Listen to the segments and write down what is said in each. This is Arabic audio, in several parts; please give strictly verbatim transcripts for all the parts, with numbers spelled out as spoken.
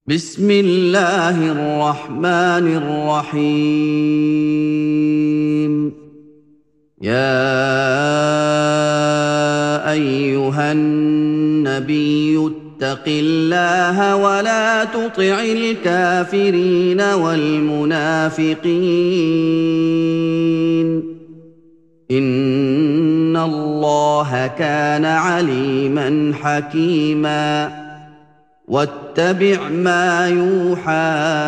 بسم الله الرحمن الرحيم. يا أيها النبي اتق الله ولا تطع الكافرين والمنافقين إن الله كان عليما حكيما. واتبع ما يوحى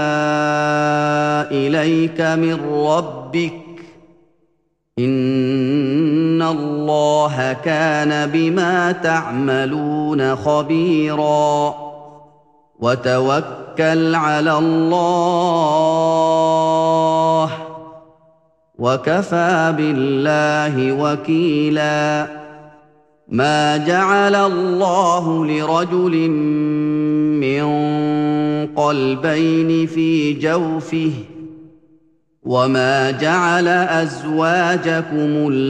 إليك من ربك إن الله كان بما تعملون خبيرا. وتوكل على الله وكفى بالله وكيلا. ما جعل الله لرجل من قلبين في جوفه وما جعل أزواجكم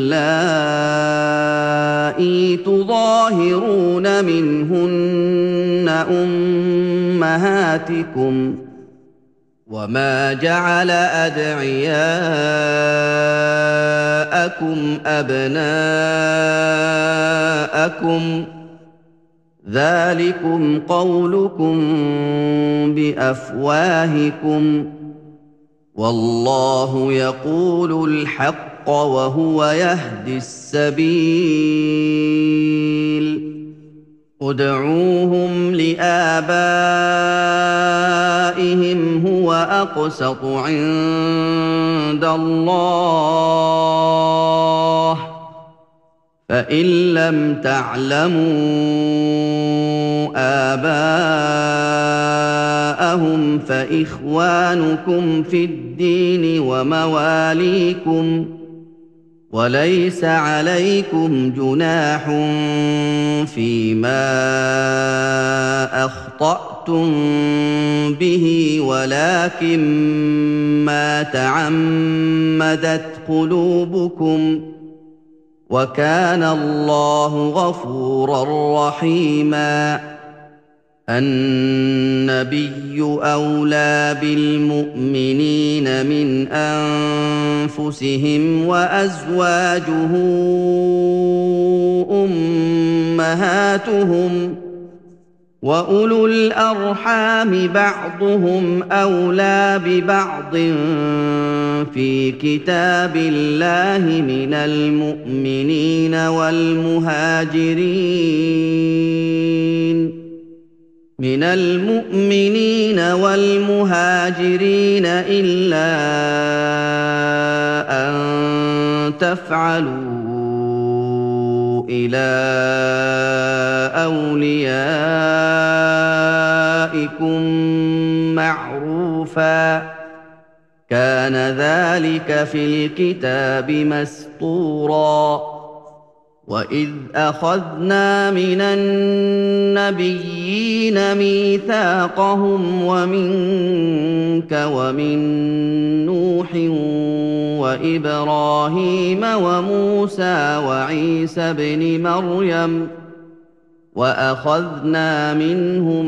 اللائي تظاهرون منهن أمهاتكم وما جعل أدعياءكم أبناءكم ذلكم قولكم بأفواهكم والله يقول الحق وهو يهدي السبيل. ادعوهم لآبائهم هو أقسط عند الله فإن لم تعلموا آباءهم فإخوانكم في الدين ومواليكم وليس عليكم جناح فيما أخطأتم به ولكن ما تعمدت قلوبكم وكان الله غفورا رحيما. النبي أولى بالمؤمنين من أنفسهم وأزواجه أمهاتهم وأولو الأرحام بعضهم أولى ببعض في كتاب الله من المؤمنين والمهاجرين من المؤمنين والمهاجرين إلا أن تفعلوا إلى أوليائكم معروفا كان ذلك في الكتاب مسطورا. وإذ أخذنا من النبيين ميثاقهم ومنك ومن نوح وإبراهيم وموسى وعيسى ابن مريم وأخذنا منهم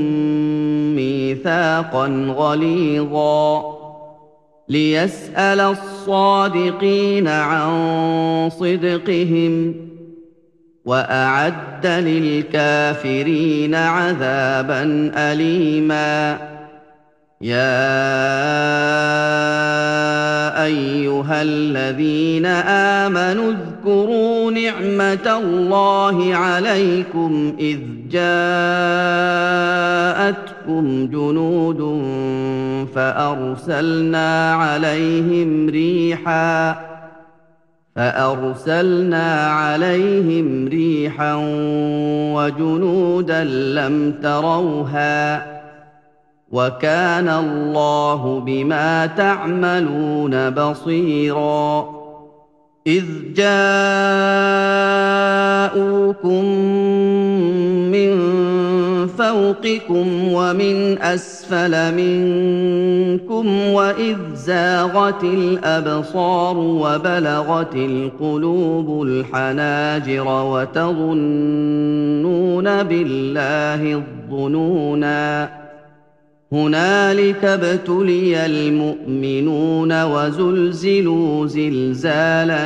ميثاقا غليظا ليسأل الصادقين عن صدقهم وأعد للكافرين عذابا أليما. يا أيها الذين آمنوا اذكروا نعمة الله عليكم إذ جاءتكم جنود فأرسلنا عليهم ريحا فأرسلنا عليهم ريحا وجنودا لم تروها وكان الله بما تعملون بصيرا. إذ جاءوكم من فوقكم ومن أسفل منكم وإذ زاغت الأبصار وبلغت القلوب الحناجر وتظنون بالله الظنونا هنالك ابتلي المؤمنون وزلزلوا زلزالا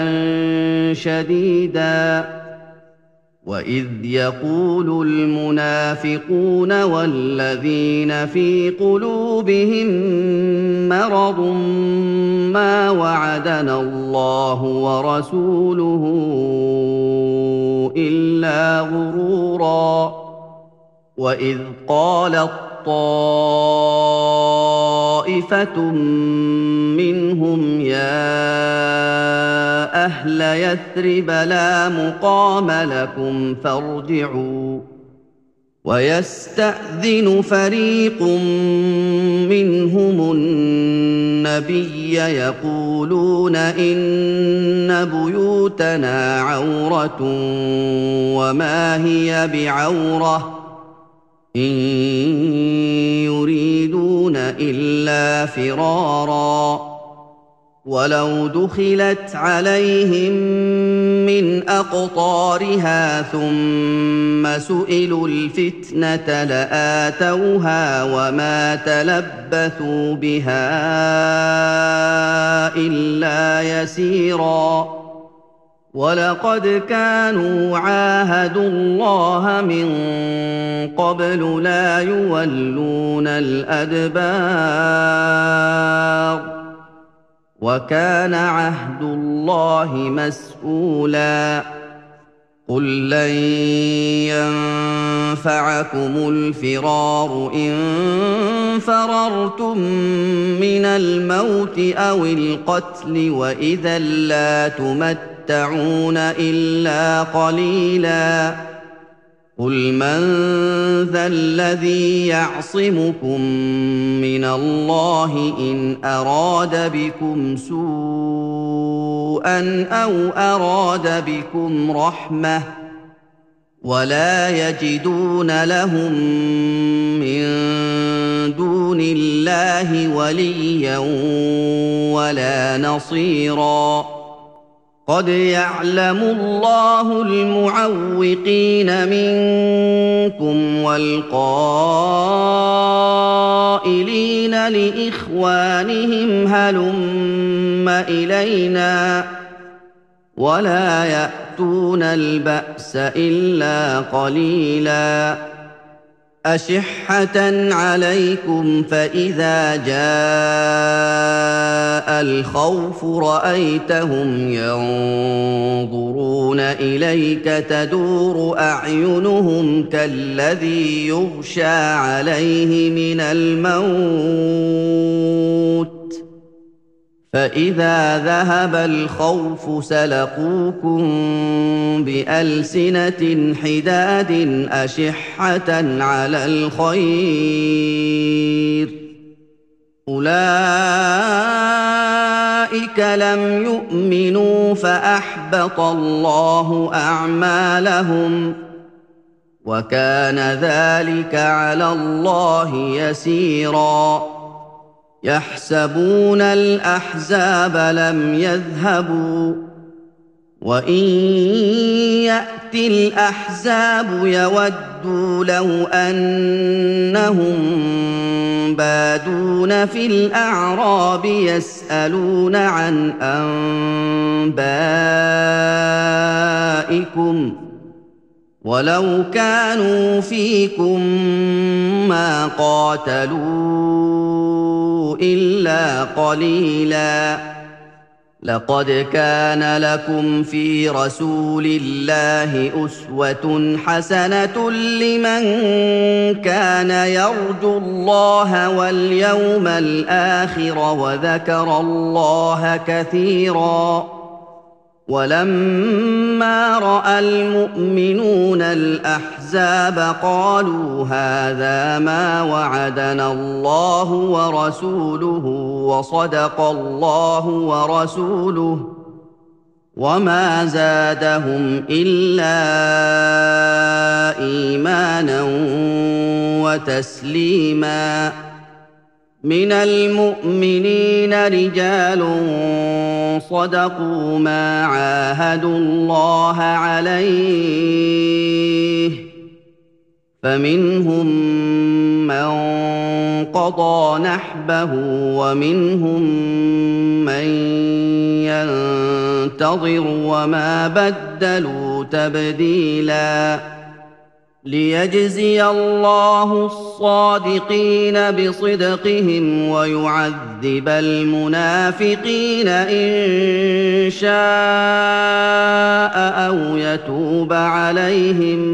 شديدا وإذ يقول المنافقون والذين في قلوبهم مرض ما وعدنا الله ورسوله إلا غرورا وإذ قالت طائفة منهم يا أهل يثرب لا مقام لكم فارجعوا ويستأذن فريق منهم النبي يقولون إن بيوتنا عورة وما هي بعورة إن يريدون إلا فرارا ولو دخلت عليهم من أقطارها ثم سئلوا الفتنة لآتوها وما تلبثوا بها إلا يسيرا ولقد كانوا عاهدوا الله من قبل لا يولون الأدبار وكان عهد الله مسؤولا قل لن ينفعكم الفرار إن فررتم من الموت أو القتل وإذا لا تمتعون إلا قليلا قل من ذا الذي يعصمكم من الله إن أراد بكم سوءا أو أراد بكم رحمة ولا يجدون لهم من دون الله وليا ولا نصيرا قد يعلم الله المعوقين منكم والقائلين لإخوانهم هلم إلينا ولا يأتون البأس إلا قليلا أشحة عليكم فإذا جاء الخوف رأيتهم ينظرون إليك تدور أعينهم كالذي يغشى عليه من الموت فإذا ذهب الخوف سلقوكم بألسنة حداد أشحة على الخير أولئك لم يؤمنوا فأحبط الله أعمالهم وكان ذلك على الله يسيرا يحسبون الأحزاب لم يذهبوا وإن يأتي الأحزاب يودوا لو أنهم بادون في الأعراب يسألون عن أنبائكم ولو كانوا فيكم ما قاتلوا إلا قليلا لقد كان لكم في رسول الله أسوة حسنة لمن كان يرجو الله واليوم الآخر وذكر الله كثيرا ولما رأى المؤمنون الأحزاب قالوا هذا ما وعدنا الله ورسوله وصدق الله ورسوله وما زادهم إلا إيمانا وتسليما من المؤمنين رجال صدقوا ما عاهدوا الله عليه فمنهم من قضى نحبه ومنهم من ينتظر وما بدلوا تبديلا ليجزي الله الصادقين بصدقهم ويعذب المنافقين إن شاء أو يتوب عليهم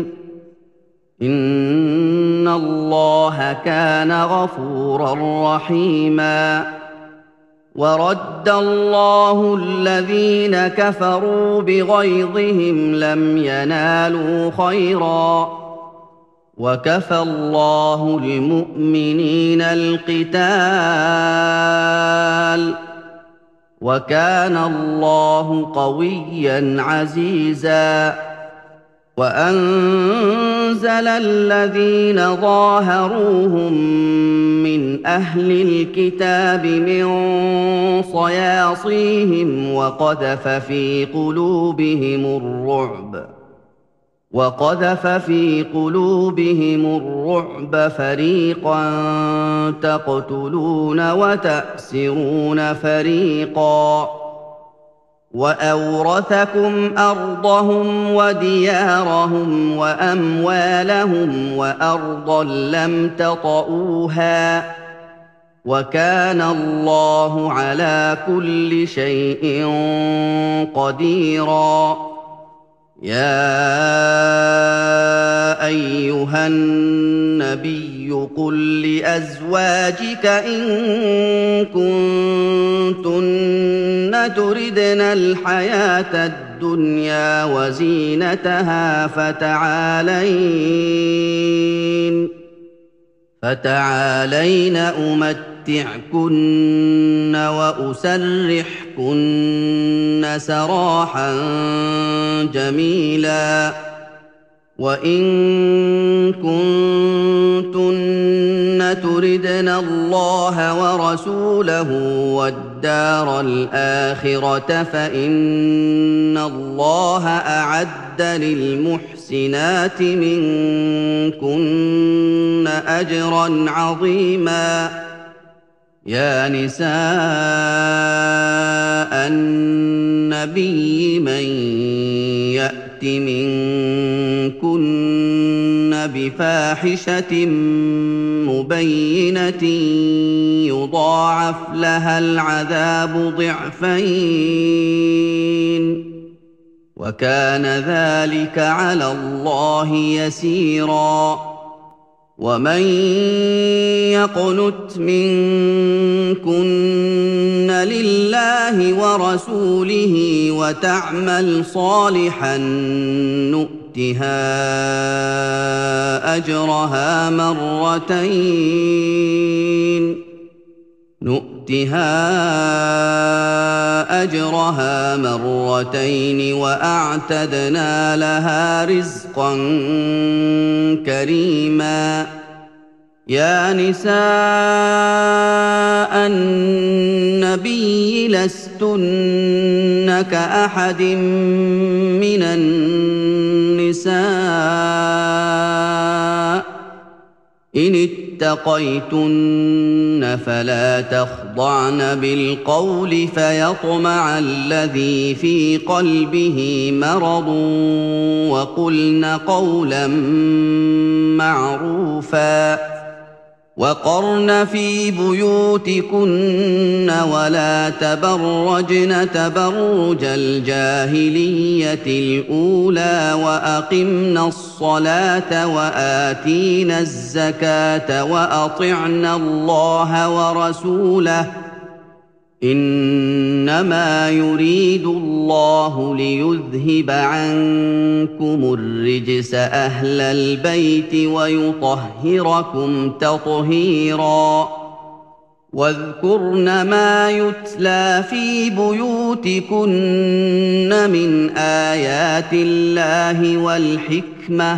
إن الله كان غفورا رحيما ورد الله الذين كفروا بغيظهم لم ينالوا خيرا وكفى الله المؤمنين القتال وكان الله قويا عزيزا وأنزل الذين ظاهروهم من أهل الكتاب من صياصيهم وقذف في قلوبهم الرعب وقذف في قلوبهم الرعب فريقا تقتلون وتأسرون فريقا وأورثكم أرضهم وديارهم وأموالهم وأرضا لم تطئوها وكان الله على كل شيء قديرا يا أيها النبي قل لأزواجك إن كنتن تردن الحياة الدنيا وزينتها فتعالين فتعالين أمتعكن وأسرحكن سراحا جميلا وإن كنتن تردن الله ورسوله والدار الآخرة فإن الله أعد للمحسنات منكن أجرا عظيما يا نساء النبي من يأت منكن بفاحشة مبينة يضاعف لها العذاب ضعفين وكان ذلك على الله يسيرا ومن يقنت منكن لله ورسوله وتعمل صالحا نؤتها أجرها مرتين نؤتها أجرها مرتين وأعتدنا لها رزقا كريما يا نساء النبي لستن كأحد من النساء إن اتقيتن فلا تخضعن بالقول فيطمع الذي في قلبه مرض وقلن قولا معروفا وقرن في بيوتكن ولا تبرجن تبرج الجاهلية الأولى وأقمن الصلاة وآتينا الزكاة وأطعنا الله ورسوله إنما يريد الله ليذهب عنكم الرجس أهل البيت ويطهركم تطهيرا واذكرن ما يتلى في بيوتكن من آيات الله والحكمة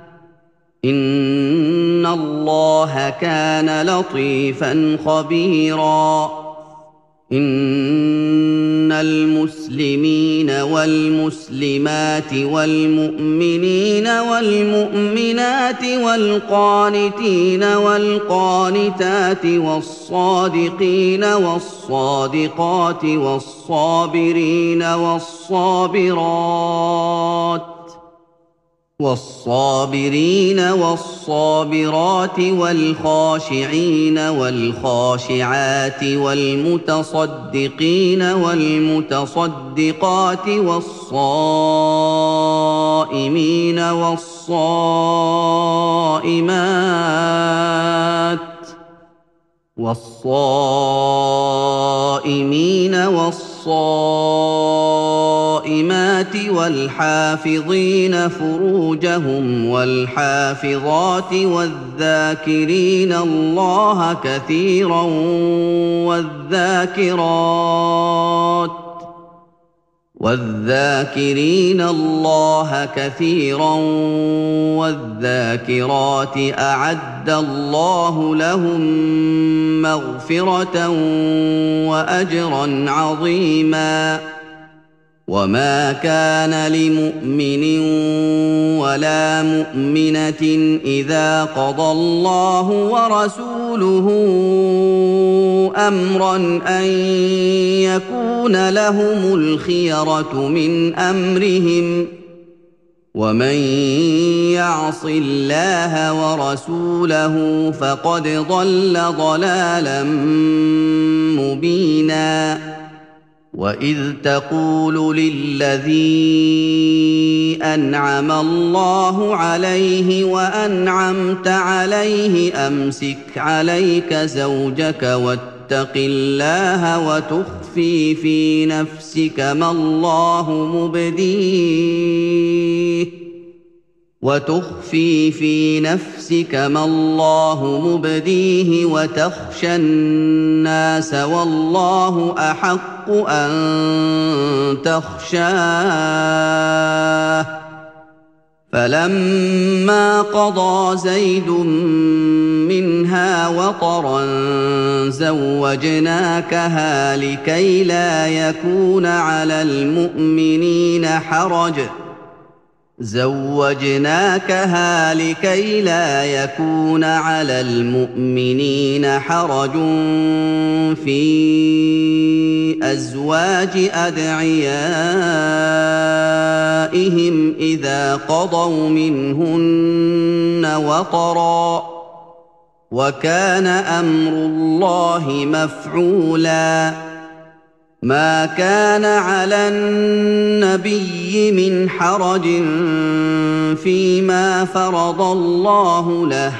إن الله كان لطيفا خبيرا إن المسلمين والمسلمات والمؤمنين والمؤمنات والقانتين والقانتات والصادقين والصادقات والصابرين والصابرات والصابرين والصابرات والخاشعين والخاشعات والمتصدقين والمتصدقات والصائمين والصائمات والصائمين والصائمات والحافظين فروجهم والحافظات والذاكرين الله كثيرا والذاكرات والذاكرين الله كثيرا والذاكرات أعد الله لهم مغفرة وأجرا عظيما وما كان لمؤمن ولا مؤمنة إذا قضى الله ورسوله أمرا أن يكون لهم الخيرة من أمرهم ومن يعص الله ورسوله فقد ضل ضلالا مبينا وإذ تقول للذي أنعم الله عليه وأنعمت عليه أمسك عليك زوجك واتق الله وتخفي في نفسك ما الله مبديه وتخفي في نفسك ما الله مبديه وتخشى الناس والله أحق أن تخشاه فلما قضى زيد منها وطرا زوجناكها لكي لا يكون على المؤمنين حرج زوجناكها لكي لا يكون على المؤمنين حرج في أزواج أدعيائهم إذا قضوا منهن وطرا وكان أمر الله مفعولا ما كان على النبي من حرج فيما فرض الله له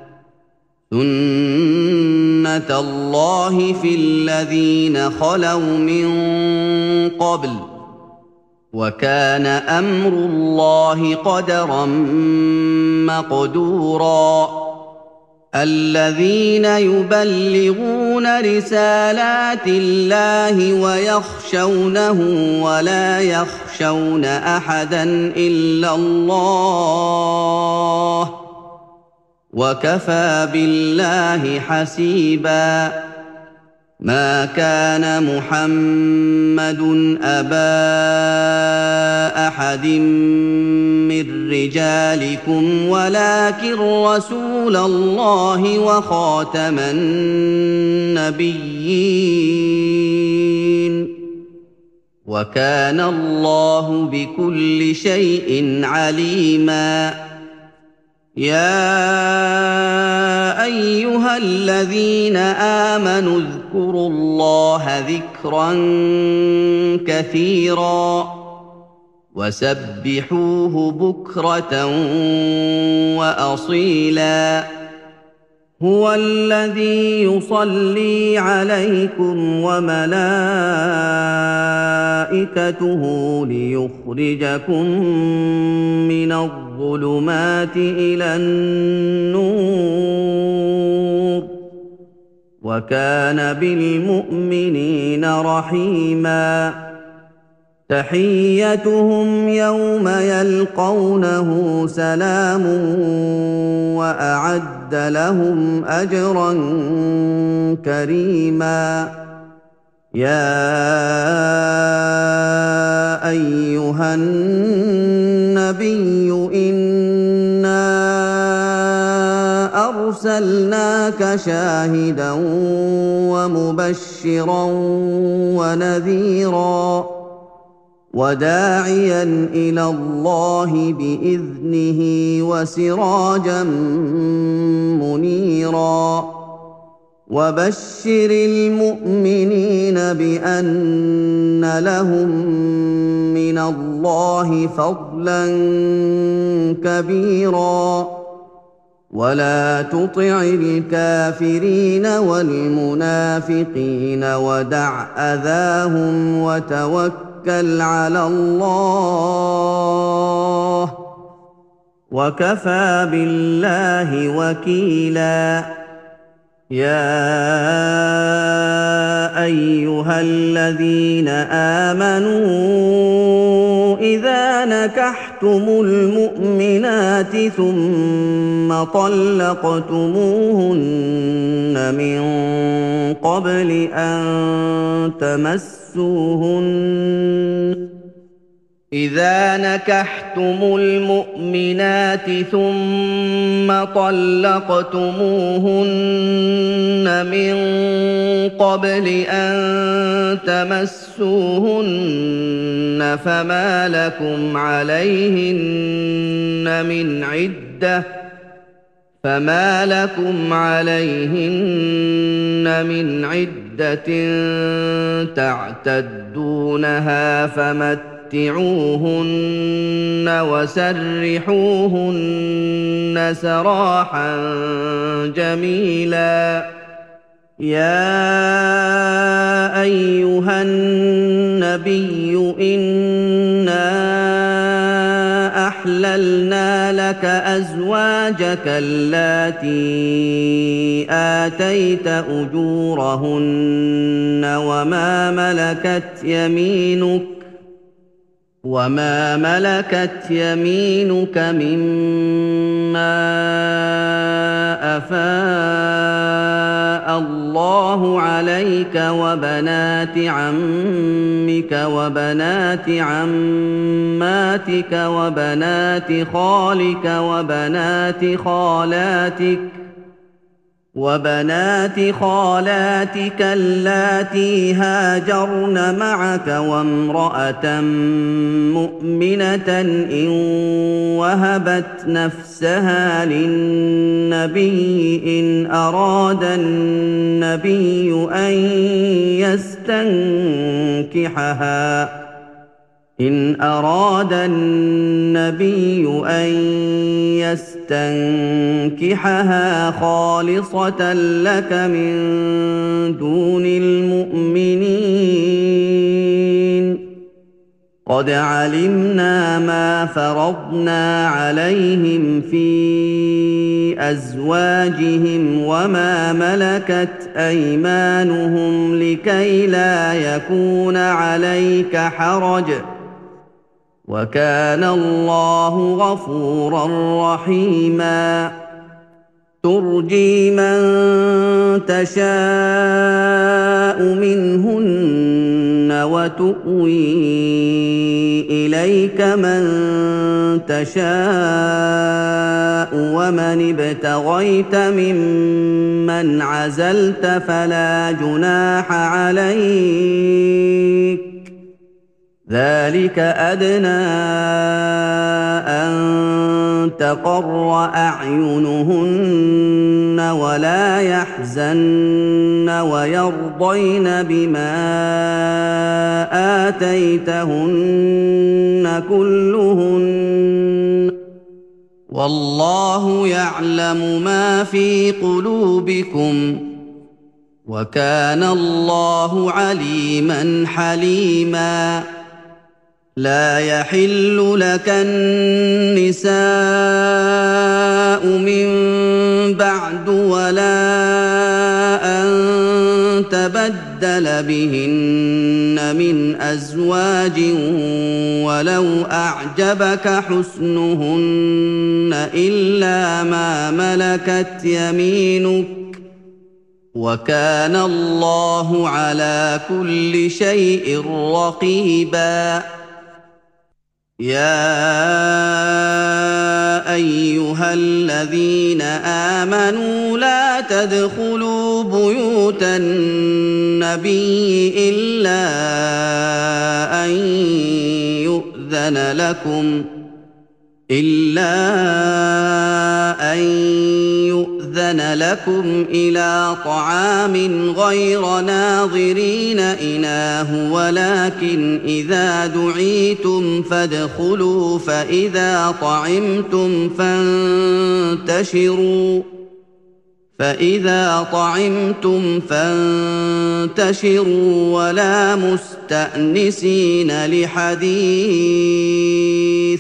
سنة الله في الذين خلوا من قبل وكان أمر الله قدرا مقدورا الذين يبلغون رسالات الله ويخشونه ولا يخشون أحدا إلا الله وكفى بالله حسيبا ما كان محمد أبا أحد من رجالكم ولكن رسول الله وخاتم النبيين وكان الله بكل شيء عليما يا أيها الذين آمنوا اذكروا الله ذكرا كثيرا وسبحوه بكرة وأصيلا هو الذي يصلي عليكم وملائكته ليخرجكم من الظلمات إلى النور وكان بالمؤمنين رحيما تحيتهم يوم يلقونه سلام وأعد لهم أجرا كريما يا أيها النبي إنا أرسلناك شاهدا ومبشرا ونذيرا وداعيا إلى الله بإذنه وسراجا منيرا وبشر المؤمنين بأن لهم من الله فضلا كبيرا ولا تطع الكافرين والمنافقين ودع أذاهم وتوكل على الله وكفى بالله وكيلا يا أيها الذين آمنوا إذا نكحتم المؤمنات ثم طلقتموهن من قبل أن تمسوهن إذا نكحتم المؤمنات ثم طلقتموهن من قبل أن تمسوهن فما لكم عليهن من عدة فما لكم عليهن من عدة تعتدونها فمتعوهن متعوهن وسرحوهن سراحا جميلا يا أيها النبي إنا أحللنا لك أزواجك اللاتي آتيت أجورهن وما ملكت يمينك وما ملكت يمينك مما أفاء الله عليك وبنات عمك وبنات عماتك وبنات خالك وبنات خالاتك وبنات خالاتك اللاتي هاجرن معك وامرأة مؤمنة إن وهبت نفسها للنبي إن أراد النبي أن يستنكحها إن أراد النبي أن يستنكحها خالصة لك من دون المؤمنين قد علمنا ما فرضنا عليهم في أزواجهم وما ملكت أيمانهم لكي لا يكون عليك حرج وكان الله غفورا رحيما ترجي من تشاء منهن وتؤوي إليك من تشاء ومن ابتغيت ممن عزلت فلا جناح عليك ذلك أدنى أن تقر أعينهن ولا يحزن ويرضين بما آتيتهن كلهن والله يعلم ما في قلوبكم وكان الله عليما حليما لا يحل لك النساء من بعد ولا أن تبدل بهن من أزواج ولو أعجبك حسنهن إلا ما ملكت يمينك وكان الله على كل شيء رقيبا يا أيها الذين آمنوا لا تدخلوا بيوت النبي إلا أن يؤذن لكم إلا أن يؤذن لكم إلى طعام غير ناظرين إناه ولكن إذا دعيتم فادخلوا فإذا طعمتم فانتشروا فإذا طعمتم فانتشروا ولا مستأنسين لحديث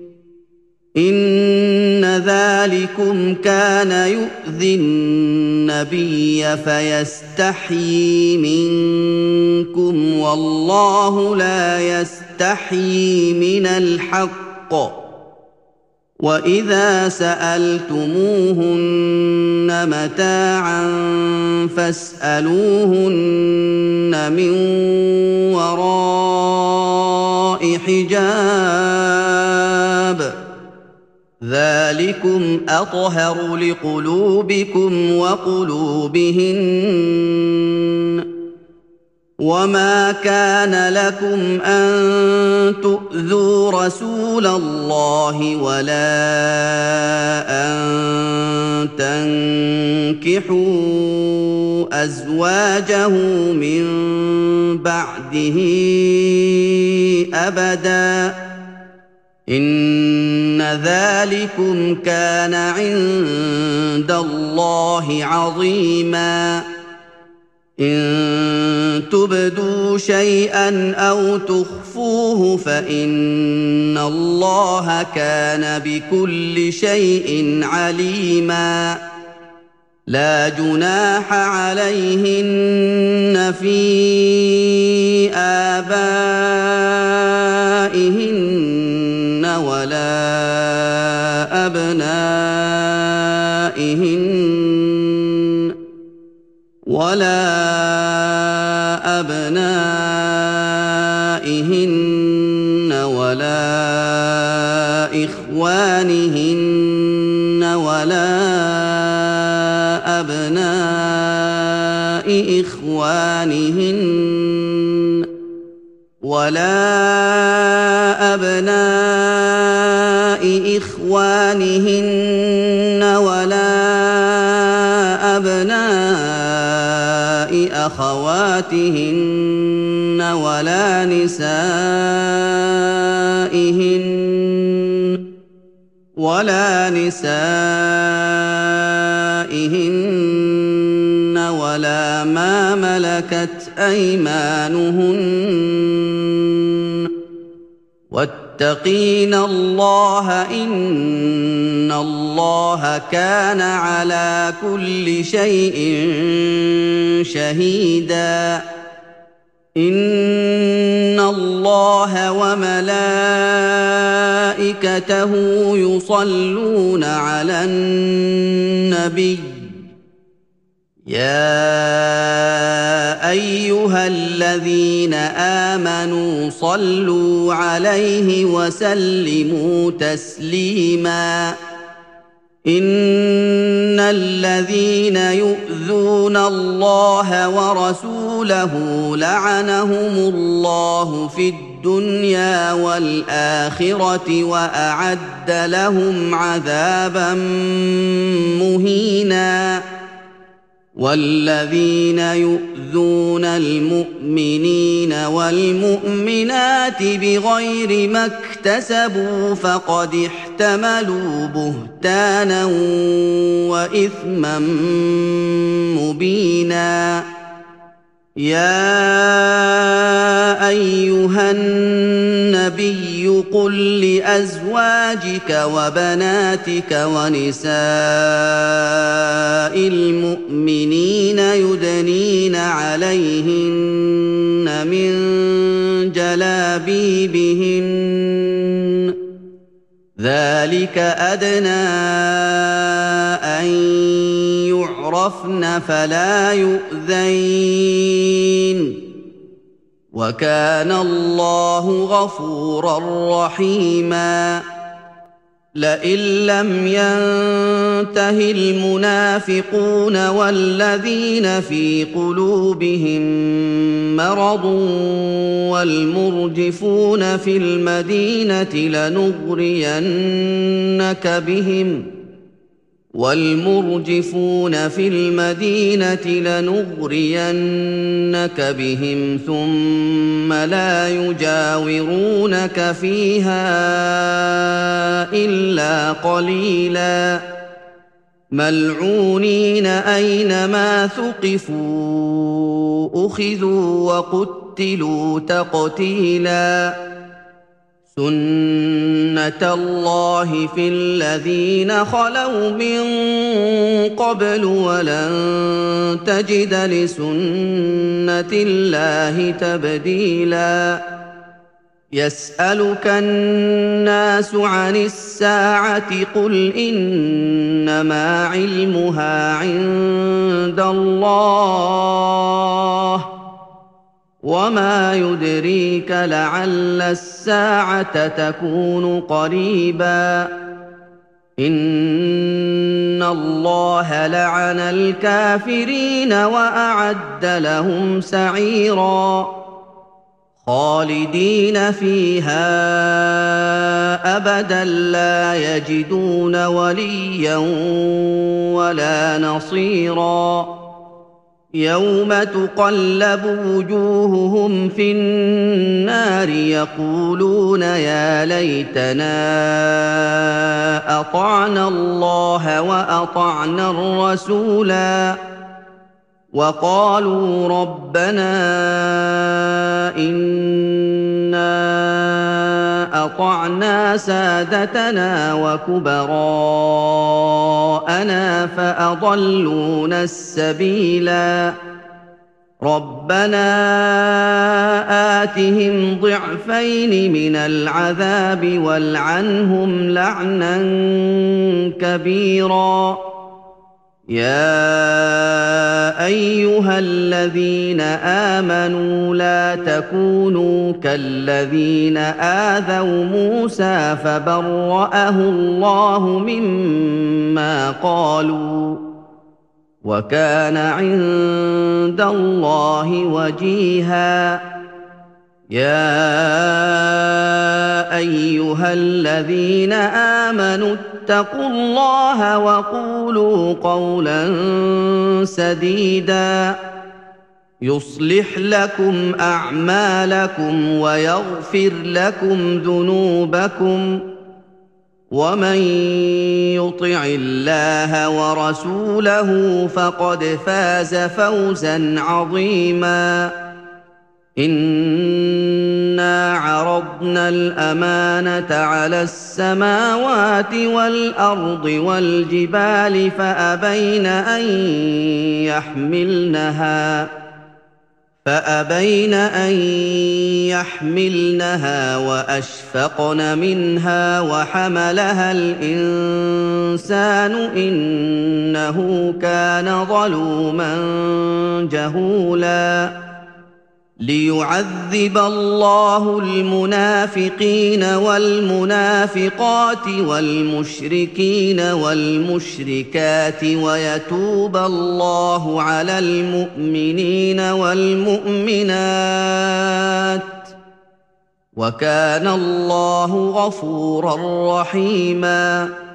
إن ذلكم كان يؤذي النبي فيستحيي منكم والله لا يستحيي من الحق وإذا سألتموهن متاعا فاسألوهن من وراء حجاب ذلكم أطهر لقلوبكم وقلوبهن وما كان لكم أن تؤذوا رسول الله ولا أن تنكحوا أزواجه من بعده أبداً إن ذلكم كان عند الله عظيما إن تبدوا شيئا أو تخفوه فإن الله كان بكل شيء عليما لا جناح عليهن في آبائهن ولا أبنائهن ولا أبنائهن ولا إخوانهن ولا أبناء إخوانهن ولا أبناء إخوانهن ولا أبناء أخواتهن ولا نسائهن ولا نسائهن ولا ما ملكت أيمانهن واتقين الله إن الله كان على كل شيء شهيدا إن الله وملائكته يصلون على النبي يا أيها الذين آمنوا صلوا عليه وسلموا تسليما إن الذين يؤذون الله ورسوله لعنهم الله في الدنيا والآخرة وأعد لهم عذابا مهينا والذين يؤذون المؤمنين والمؤمنات بغير ما اكتسبوا فقد احتملوا بهتانا وإثما مبينا يا أيها النبي قل لأزواجك وبناتك ونساء المؤمنين يدنين عليهن من جلابيبهن ذلك أدنى أن يعرفن يُعْرَفْنَ فَلَا يُؤْذَيْنَ وَكَانَ اللَّهُ غَفُورًا رَّحِيمًا لئن لم ينته المنافقون والذين في قلوبهم مرض والمرجفون في المدينة لنغرينك بهم والمرجفون في المدينة لنغرينك بهم ثم لا يجاورونك فيها إلا قليلا ملعونين أينما ثقفوا أخذوا وقتلوا تقتيلا سُنَّةَ اللَّهِ فِي الَّذِينَ خَلَوْا مِن قَبْلُ وَلَن تَجِدَ لِسُنَّةِ اللَّهِ تَبْدِيلًا يَسْأَلُكَ النَّاسُ عَنِ السَّاعَةِ قُلْ إِنَّمَا عِلْمُهَا عِندَ اللَّهِ وَمَا يُدْرِيكَ لَعَلَّ السَّاعَةَ تَكُونُ قَرِيبًا إِنَّ اللَّهَ لَعَنَ الْكَافِرِينَ وَأَعَدَّ لَهُمْ سَعِيرًا خَالِدِينَ فِيهَا أَبَدًا لَّا يَجِدُونَ وَلِيًّا وَلَا نَصِيرًا يَوْمَ تُقَلَّبُ وُجُوهُهُمْ فِي النَّارِ يَقُولُونَ يَا لَيْتَنَا أَطَعْنَا اللَّهَ وَأَطَعْنَا الرَّسُولَا وَقَالُوا رَبَّنَا إِنَّا أَطَعْنَا سَادَتَنَا وَكُبَرَاءَنَا فَأَضَلُّونَا السَّبِيلَا رَبَّنَا آتِهِمْ ضِعْفَيْنِ مِنَ الْعَذَابِ وَالْعَنْهُمْ لَعْنًا كَبِيرًا يَا أَيُّهَا الَّذِينَ آمَنُوا لَا تَكُونُوا كَالَّذِينَ آذَوْا مُوسَىٰ فَبَرَّأَهُ اللَّهُ مِمَّا قَالُوا وَكَانَ عِندَ اللَّهِ وَجِيهًا يَا أَيُّهَا الَّذِينَ آمَنُوا اتَّقُوا اللَّهَ وَقُولُوا قَوْلًا سَدِيدًا يُصْلِحْ لَكُمْ أَعْمَالَكُمْ وَيَغْفِرْ لَكُمْ ذُنُوبَكُمْ وَمَن يُطِعِ اللَّهَ وَرَسُولَهُ فَقَدْ فَازَ فَوْزًا عَظِيمًا إِنَّا عَرَضْنَا الْأَمَانَةَ عَلَى السَّمَاوَاتِ وَالْأَرْضِ وَالْجِبَالِ فَأَبَيْنَ أَن يَحْمِلْنَهَا فَأَبَيْنَ أَن يَحْمِلْنَهَا وَأَشْفَقْنَ مِنْهَا وَحَمَلَهَا الْإِنسَانُ إِنَّهُ كَانَ ظَلُومًا جَهُولًا لِيُعَذِّبَ اللَّهُ الْمُنَافِقِينَ وَالْمُنَافِقَاتِ وَالْمُشْرِكِينَ وَالْمُشْرِكَاتِ وَيَتُوبَ اللَّهُ عَلَى الْمُؤْمِنِينَ وَالْمُؤْمِنَاتِ وَكَانَ اللَّهُ غَفُورًا رَّحِيمًا